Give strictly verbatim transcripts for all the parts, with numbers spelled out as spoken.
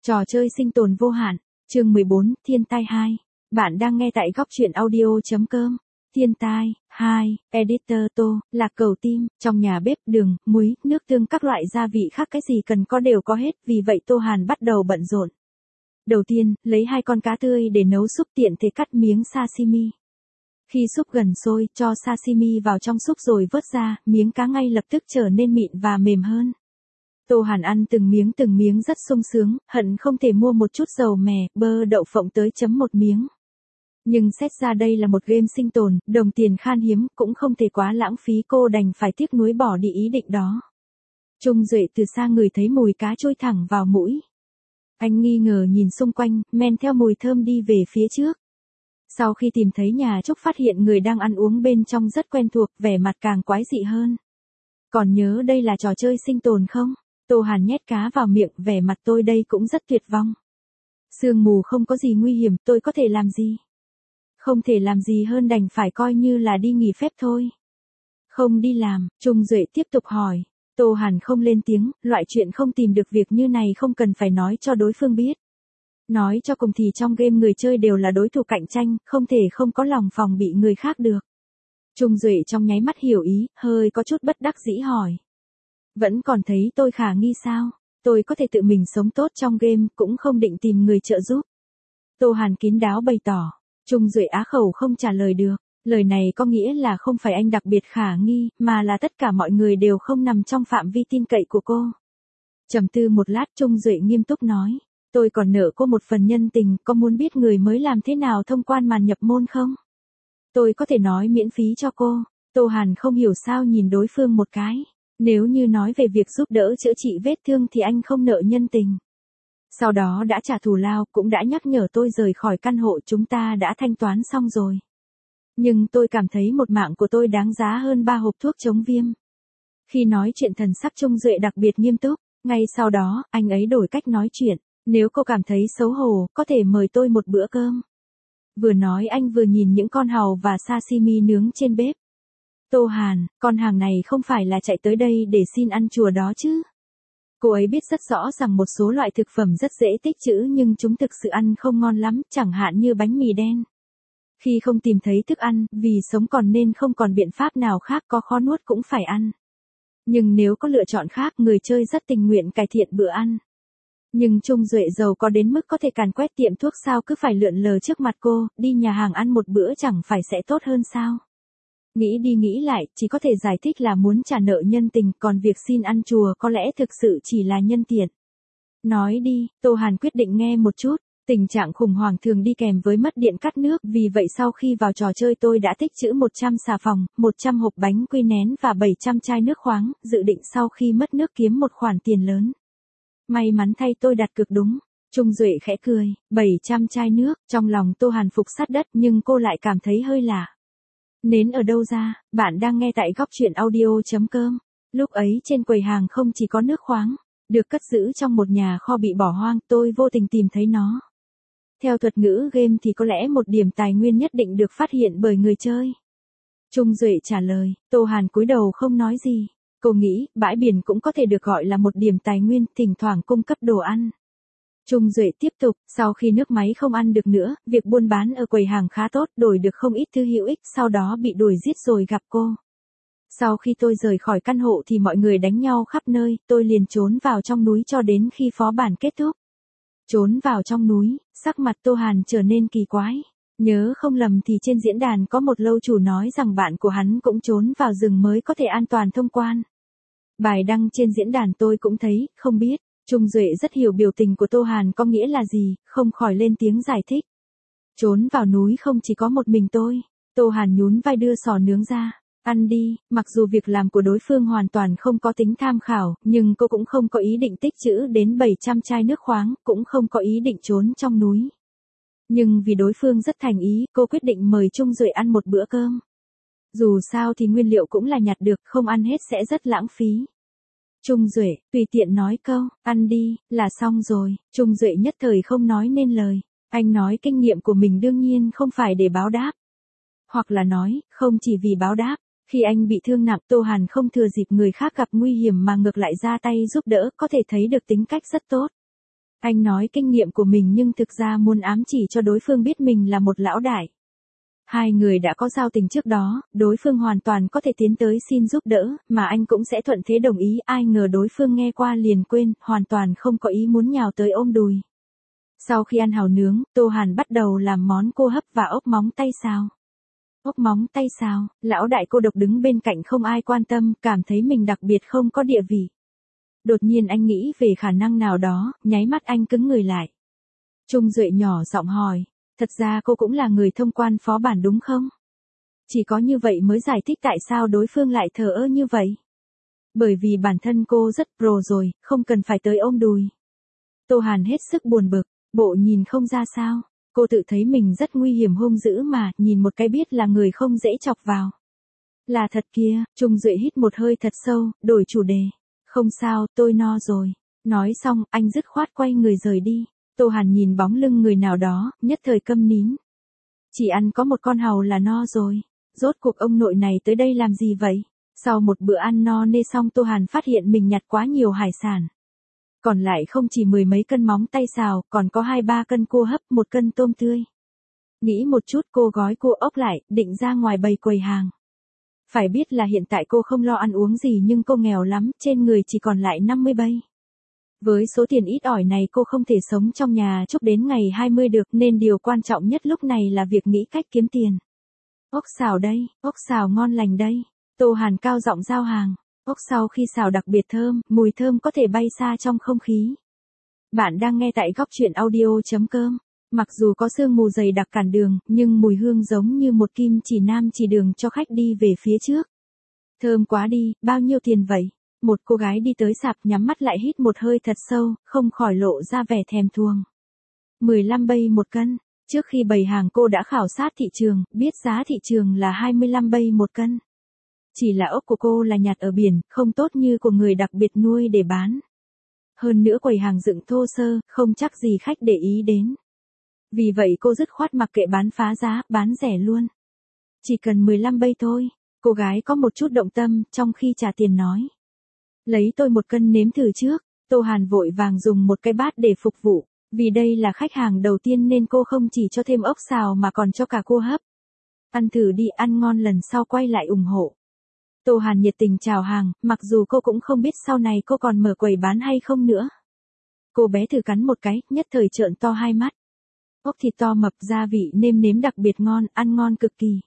Trò chơi sinh tồn vô hạn, chương mười bốn, Thiên tai hai. Bạn đang nghe tại góc truyện audio.com. Thiên tai hai, Editor Tô, Lạc Cầu Tim, trong nhà bếp đường, muối, nước tương các loại gia vị khác cái gì cần có đều có hết, vì vậy Tô Hàn bắt đầu bận rộn. Đầu tiên, lấy hai con cá tươi để nấu súp tiện thể cắt miếng sashimi. Khi súp gần sôi, cho sashimi vào trong súp rồi vớt ra, miếng cá ngay lập tức trở nên mịn và mềm hơn. Tô Hàn ăn từng miếng từng miếng rất sung sướng, hận không thể mua một chút dầu mè, bơ đậu phộng tới chấm một miếng. Nhưng xét ra đây là một game sinh tồn, đồng tiền khan hiếm, cũng không thể quá lãng phí, cô đành phải tiếc nuối bỏ đi ý định đó. Trung Duệ từ xa ngửi thấy mùi cá trôi thẳng vào mũi. Anh nghi ngờ nhìn xung quanh, men theo mùi thơm đi về phía trước. Sau khi tìm thấy nhà Trúc phát hiện người đang ăn uống bên trong rất quen thuộc, vẻ mặt càng quái dị hơn. Còn nhớ đây là trò chơi sinh tồn không? Tô Hàn nhét cá vào miệng, vẻ mặt tôi đây cũng rất tuyệt vọng. Sương mù không có gì nguy hiểm, tôi có thể làm gì? Không thể làm gì hơn đành phải coi như là đi nghỉ phép thôi. Không đi làm, Trung Duệ tiếp tục hỏi. Tô Hàn không lên tiếng, loại chuyện không tìm được việc như này không cần phải nói cho đối phương biết. Nói cho cùng thì trong game người chơi đều là đối thủ cạnh tranh, không thể không có lòng phòng bị người khác được. Trung Duệ trong nháy mắt hiểu ý, hơi có chút bất đắc dĩ hỏi. Vẫn còn thấy tôi khả nghi sao? Tôi có thể tự mình sống tốt trong game, cũng không định tìm người trợ giúp. Tô Hàn kín đáo bày tỏ. Trung Duệ á khẩu không trả lời được. Lời này có nghĩa là không phải anh đặc biệt khả nghi, mà là tất cả mọi người đều không nằm trong phạm vi tin cậy của cô. Trầm tư một lát, Trung Duệ nghiêm túc nói. Tôi còn nợ cô một phần nhân tình, có muốn biết người mới làm thế nào thông quan màn nhập môn không? Tôi có thể nói miễn phí cho cô. Tô Hàn không hiểu sao nhìn đối phương một cái. Nếu như nói về việc giúp đỡ chữa trị vết thương thì anh không nợ nhân tình. Sau đó đã trả thù lao, cũng đã nhắc nhở tôi rời khỏi căn hộ, chúng ta đã thanh toán xong rồi. Nhưng tôi cảm thấy một mạng của tôi đáng giá hơn ba hộp thuốc chống viêm. Khi nói chuyện thần sắc Trung Duệ đặc biệt nghiêm túc, ngay sau đó, anh ấy đổi cách nói chuyện. Nếu cô cảm thấy xấu hổ, có thể mời tôi một bữa cơm. Vừa nói anh vừa nhìn những con hàu và sashimi nướng trên bếp. Tô Hàn, con hàng này không phải là chạy tới đây để xin ăn chùa đó chứ? Cô ấy biết rất rõ rằng một số loại thực phẩm rất dễ tích trữ nhưng chúng thực sự ăn không ngon lắm, chẳng hạn như bánh mì đen. Khi không tìm thấy thức ăn, vì sống còn nên không còn biện pháp nào khác, có khó nuốt cũng phải ăn. Nhưng nếu có lựa chọn khác, người chơi rất tình nguyện cải thiện bữa ăn. Nhưng Trung Duệ giàu có đến mức có thể càn quét tiệm thuốc sao cứ phải lượn lờ trước mặt cô, đi nhà hàng ăn một bữa chẳng phải sẽ tốt hơn sao? Nghĩ đi nghĩ lại, chỉ có thể giải thích là muốn trả nợ nhân tình, còn việc xin ăn chùa có lẽ thực sự chỉ là nhân tiện. Nói đi, Tô Hàn quyết định nghe một chút. Tình trạng khủng hoảng thường đi kèm với mất điện cắt nước, vì vậy sau khi vào trò chơi tôi đã tích trữ một trăm xà phòng, một trăm hộp bánh quy nén và bảy trăm chai nước khoáng, dự định sau khi mất nước kiếm một khoản tiền lớn. May mắn thay tôi đặt cược đúng. Trung Duệ khẽ cười, bảy trăm chai nước, trong lòng Tô Hàn phục sát đất nhưng cô lại cảm thấy hơi lạ. Nến ở đâu ra? Bạn đang nghe tại góc truyện audio.com. Lúc ấy trên quầy hàng không chỉ có nước khoáng, được cất giữ trong một nhà kho bị bỏ hoang, tôi vô tình tìm thấy nó. Theo thuật ngữ game thì có lẽ một điểm tài nguyên nhất định được phát hiện bởi người chơi. Trung Duệ trả lời, Tô Hàn cúi đầu không nói gì. Cô nghĩ, bãi biển cũng có thể được gọi là một điểm tài nguyên, thỉnh thoảng cung cấp đồ ăn. Trung Duệ tiếp tục, sau khi nước máy không ăn được nữa, việc buôn bán ở quầy hàng khá tốt, đổi được không ít thứ hữu ích, sau đó bị đuổi giết rồi gặp cô. Sau khi tôi rời khỏi căn hộ thì mọi người đánh nhau khắp nơi, tôi liền trốn vào trong núi cho đến khi phó bản kết thúc. Trốn vào trong núi, sắc mặt Tô Hàn trở nên kỳ quái. Nhớ không lầm thì trên diễn đàn có một lâu chủ nói rằng bạn của hắn cũng trốn vào rừng mới có thể an toàn thông quan. Bài đăng trên diễn đàn tôi cũng thấy, không biết. Trung Duệ rất hiểu biểu tình của Tô Hàn có nghĩa là gì, không khỏi lên tiếng giải thích. Trốn vào núi không chỉ có một mình tôi. Tô Hàn nhún vai đưa sò nướng ra. Ăn đi, mặc dù việc làm của đối phương hoàn toàn không có tính tham khảo, nhưng cô cũng không có ý định tích trữ đến bảy trăm chai nước khoáng, cũng không có ý định trốn trong núi. Nhưng vì đối phương rất thành ý, cô quyết định mời Trung Duệ ăn một bữa cơm. Dù sao thì nguyên liệu cũng là nhặt được, không ăn hết sẽ rất lãng phí. Trung Duệ, tùy tiện nói câu, ăn đi, là xong rồi. Trung Duệ nhất thời không nói nên lời. Anh nói kinh nghiệm của mình đương nhiên không phải để báo đáp. Hoặc là nói, không chỉ vì báo đáp. Khi anh bị thương nặng, Tô Hàn không thừa dịp người khác gặp nguy hiểm mà ngược lại ra tay giúp đỡ, có thể thấy được tính cách rất tốt. Anh nói kinh nghiệm của mình nhưng thực ra muốn ám chỉ cho đối phương biết mình là một lão đại. Hai người đã có giao tình trước đó, đối phương hoàn toàn có thể tiến tới xin giúp đỡ, mà anh cũng sẽ thuận thế đồng ý, ai ngờ đối phương nghe qua liền quên, hoàn toàn không có ý muốn nhào tới ôm đùi. Sau khi ăn hàu nướng, Tô Hàn bắt đầu làm món cua hấp và ốc móng tay xào. Ốc móng tay xào, lão đại cô độc đứng bên cạnh không ai quan tâm, cảm thấy mình đặc biệt không có địa vị. Đột nhiên anh nghĩ về khả năng nào đó, nháy mắt anh cứng người lại. Trung Duệ nhỏ giọng hỏi, thật ra cô cũng là người thông quan phó bản đúng không? Chỉ có như vậy mới giải thích tại sao đối phương lại thờ ơ như vậy. Bởi vì bản thân cô rất pro rồi, không cần phải tới ôm đùi. Tô Hàn hết sức buồn bực, bộ nhìn không ra sao, cô tự thấy mình rất nguy hiểm hung dữ mà, nhìn một cái biết là người không dễ chọc vào. Là thật kia, Trung Duệ hít một hơi thật sâu, đổi chủ đề. Không sao, tôi no rồi. Nói xong, anh dứt khoát quay người rời đi. Tô Hàn nhìn bóng lưng người nào đó, nhất thời câm nín. Chỉ ăn có một con hàu là no rồi. Rốt cuộc ông nội này tới đây làm gì vậy? Sau một bữa ăn no nê xong Tô Hàn phát hiện mình nhặt quá nhiều hải sản. Còn lại không chỉ mười mấy cân móng tay xào, còn có hai ba cân cua hấp, một cân tôm tươi. Nghĩ một chút cô gói cua ốc lại, định ra ngoài bày quầy hàng. Phải biết là hiện tại cô không lo ăn uống gì nhưng cô nghèo lắm, trên người chỉ còn lại năm mươi bay. Với số tiền ít ỏi này cô không thể sống trong nhà chúc đến ngày hai mươi được nên điều quan trọng nhất lúc này là việc nghĩ cách kiếm tiền. Ốc xào đây, ốc xào ngon lành đây. Tô Hàn cao giọng giao hàng. Ốc sau khi xào đặc biệt thơm, mùi thơm có thể bay xa trong không khí. Bạn đang nghe tại góc truyện audio chấm com. Mặc dù có sương mù dày đặc cản đường, nhưng mùi hương giống như một kim chỉ nam chỉ đường cho khách đi về phía trước. Thơm quá đi, bao nhiêu tiền vậy? Một cô gái đi tới sạp nhắm mắt lại hít một hơi thật sâu, không khỏi lộ ra vẻ thèm thuồng. mười lăm bay một cân. Trước khi bày hàng cô đã khảo sát thị trường, biết giá thị trường là hai mươi lăm bay một cân. Chỉ là ốc của cô là nhặt ở biển, không tốt như của người đặc biệt nuôi để bán. Hơn nữa quầy hàng dựng thô sơ, không chắc gì khách để ý đến. Vì vậy cô dứt khoát mặc kệ bán phá giá, bán rẻ luôn. Chỉ cần mười lăm bay thôi. Cô gái có một chút động tâm, trong khi trả tiền nói. Lấy tôi một cân nếm thử trước. Tô Hàn vội vàng dùng một cái bát để phục vụ. Vì đây là khách hàng đầu tiên nên cô không chỉ cho thêm ốc xào mà còn cho cả cua hấp. Ăn thử đi, ăn ngon lần sau quay lại ủng hộ. Tô Hàn nhiệt tình chào hàng, mặc dù cô cũng không biết sau này cô còn mở quầy bán hay không nữa. Cô bé thử cắn một cái, nhất thời trợn to hai mắt. Ốc thịt to mập, gia vị nêm nếm đặc biệt ngon, ăn ngon cực kỳ.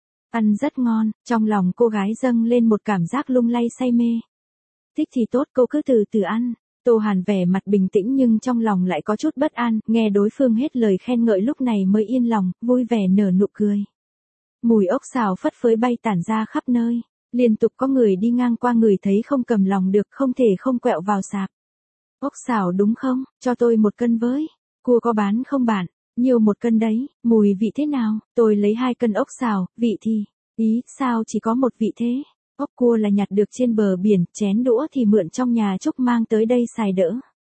Ăn rất ngon, trong lòng cô gái dâng lên một cảm giác lung lay say mê. Thích thì tốt, cô cứ từ từ ăn. Tô Hàn vẻ mặt bình tĩnh nhưng trong lòng lại có chút bất an, nghe đối phương hết lời khen ngợi lúc này mới yên lòng, vui vẻ nở nụ cười. Mùi ốc xào phất phới bay tản ra khắp nơi. Liên tục có người đi ngang qua người thấy không cầm lòng được, không thể không quẹo vào sạp. Ốc xào đúng không, cho tôi một cân với. Cua có bán không bạn? Nhiều một cân đấy, mùi vị thế nào? Tôi lấy hai cân ốc xào, vị thì. Ý, sao chỉ có một vị thế? Ốc cua là nhặt được trên bờ biển, chén đũa thì mượn trong nhà Trúc mang tới đây xài đỡ.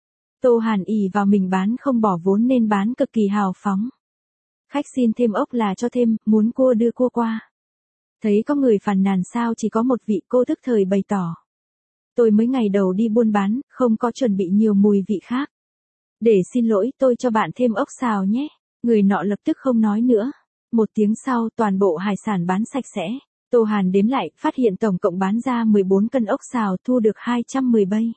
Tô Hàn ỷ vào mình bán không bỏ vốn nên bán cực kỳ hào phóng. Khách xin thêm ốc là cho thêm, muốn cua đưa cua qua. Thấy có người phàn nàn sao chỉ có một vị, cô tức thời bày tỏ. Tôi mới ngày đầu đi buôn bán, không có chuẩn bị nhiều mùi vị khác. Để xin lỗi, tôi cho bạn thêm ốc xào nhé. Người nọ lập tức không nói nữa. Một tiếng sau toàn bộ hải sản bán sạch sẽ. Tô Hàn đếm lại, phát hiện tổng cộng bán ra mười bốn cân ốc xào, thu được hai trăm mười bay.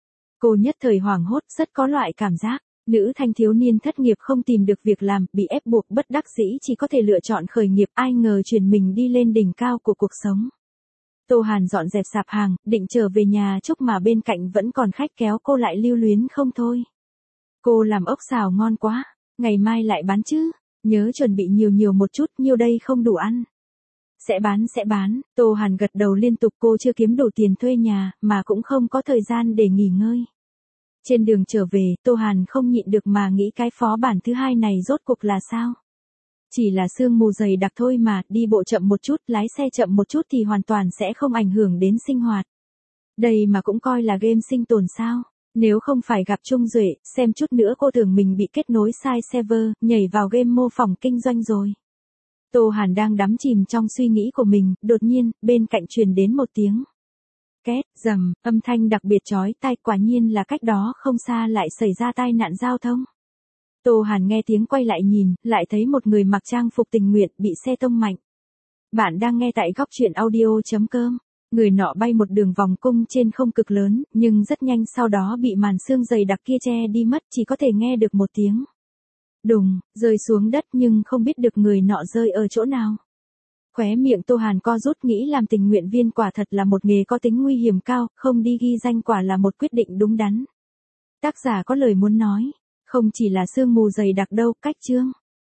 Cô nhất thời hoảng hốt, rất có loại cảm giác. Nữ thanh thiếu niên thất nghiệp không tìm được việc làm, bị ép buộc bất đắc dĩ chỉ có thể lựa chọn khởi nghiệp, ai ngờ chuyển mình đi lên đỉnh cao của cuộc sống. Tô Hàn dọn dẹp sạp hàng, định trở về nhà Trúc mà bên cạnh vẫn còn khách kéo cô lại lưu luyến không thôi. Cô làm ốc xào ngon quá, ngày mai lại bán chứ, nhớ chuẩn bị nhiều nhiều một chút, nhiều đây không đủ ăn. Sẽ bán sẽ bán, Tô Hàn gật đầu liên tục, cô chưa kiếm đủ tiền thuê nhà, mà cũng không có thời gian để nghỉ ngơi. Trên đường trở về, Tô Hàn không nhịn được mà nghĩ cái phó bản thứ hai này rốt cuộc là sao? Chỉ là sương mù dày đặc thôi mà, đi bộ chậm một chút, lái xe chậm một chút thì hoàn toàn sẽ không ảnh hưởng đến sinh hoạt. Đây mà cũng coi là game sinh tồn sao? Nếu không phải gặp Trung Duệ, xem chút nữa cô tưởng mình bị kết nối sai server, nhảy vào game mô phỏng kinh doanh rồi. Tô Hàn đang đắm chìm trong suy nghĩ của mình, đột nhiên, bên cạnh truyền đến một tiếng. Két, rầm, âm thanh đặc biệt chói tai, quả nhiên là cách đó không xa lại xảy ra tai nạn giao thông. Tô Hàn nghe tiếng quay lại nhìn, lại thấy một người mặc trang phục tình nguyện bị xe tông mạnh. Bạn đang nghe tại góc truyện audio.com. Người nọ bay một đường vòng cung trên không cực lớn, nhưng rất nhanh sau đó bị màn sương dày đặc kia che đi mất, chỉ có thể nghe được một tiếng đùng, rơi xuống đất nhưng không biết được người nọ rơi ở chỗ nào. Khóe miệng Tô Hàn co rút, nghĩ làm tình nguyện viên quả thật là một nghề có tính nguy hiểm cao, không đi ghi danh quả là một quyết định đúng đắn. Tác giả có lời muốn nói, không chỉ là sương mù dày đặc đâu, cách chương.